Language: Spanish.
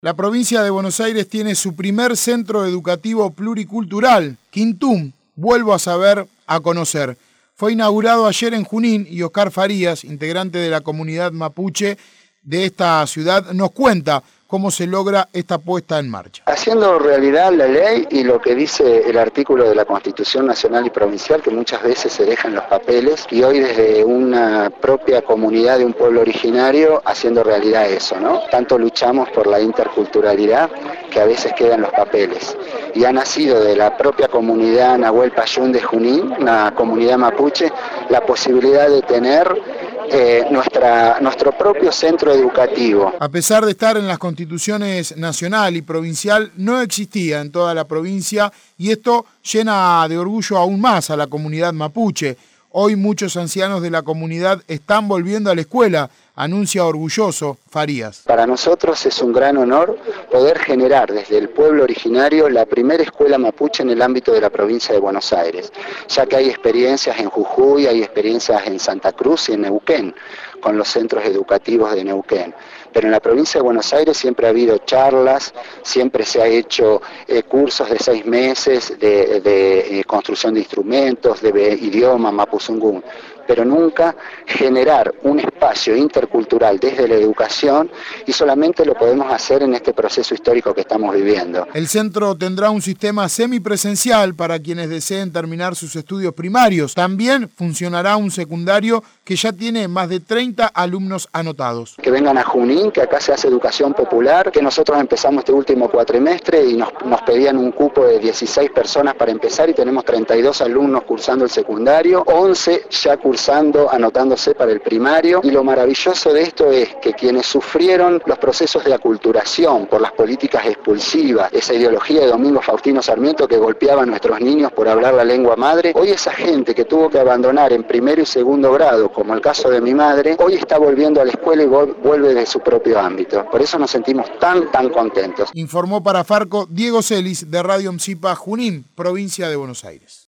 La provincia de Buenos Aires tiene su primer centro educativo pluricultural, Quintum, vuelvo a saber, a conocer. Fue inaugurado ayer en Junín y Oscar Farías, integrante de la comunidad mapuche de esta ciudad, nos cuenta cómo se logra esta puesta en marcha. Haciendo realidad la ley y lo que dice el artículo de la Constitución Nacional y Provincial, que muchas veces se deja en los papeles, y hoy desde una propia comunidad de un pueblo originario haciendo realidad eso, ¿no? Tanto luchamos por la interculturalidad que a veces queda en los papeles. Y ha nacido de la propia comunidad Nahuel Payún de Junín, una comunidad mapuche, la posibilidad de tener nuestro propio centro educativo. A pesar de estar en las constituciones nacional y provincial, no existía en toda la provincia y esto llena de orgullo aún más a la comunidad mapuche. Hoy muchos ancianos de la comunidad están volviendo a la escuela, anuncia orgulloso Farías. Para nosotros es un gran honor poder generar desde el pueblo originario la primera escuela mapuche en el ámbito de la provincia de Buenos Aires, ya que hay experiencias en Jujuy, hay experiencias en Santa Cruz y en Neuquén, con los centros educativos de Neuquén. Pero en la provincia de Buenos Aires siempre ha habido charlas, siempre se ha hecho cursos de 6 meses de construcción de instrumentos, de idioma mapuzungún, pero nunca generar un espacio intercultural desde la educación, y solamente lo podemos hacer en este proceso histórico que estamos viviendo. El centro tendrá un sistema semipresencial para quienes deseen terminar sus estudios primarios. También funcionará un secundario que ya tiene más de 30 alumnos anotados. Que vengan a Junín, que acá se hace educación popular, que nosotros empezamos este último cuatrimestre y nos pedían un cupo de 16 personas para empezar y tenemos 32 alumnos cursando el secundario, 11 ya cursando, anotándose para el primario, y lo maravilloso de esto es que quienes sufrieron los procesos de aculturación por las políticas expulsivas, esa ideología de Domingo Faustino Sarmiento que golpeaba a nuestros niños por hablar la lengua madre, hoy esa gente que tuvo que abandonar en primero y segundo grado, como el caso de mi madre, hoy está volviendo a la escuela y vuelve de su propio ámbito. Por eso nos sentimos tan contentos. Informó para Farco Diego Celis de Radio MCIPA Junín, provincia de Buenos Aires.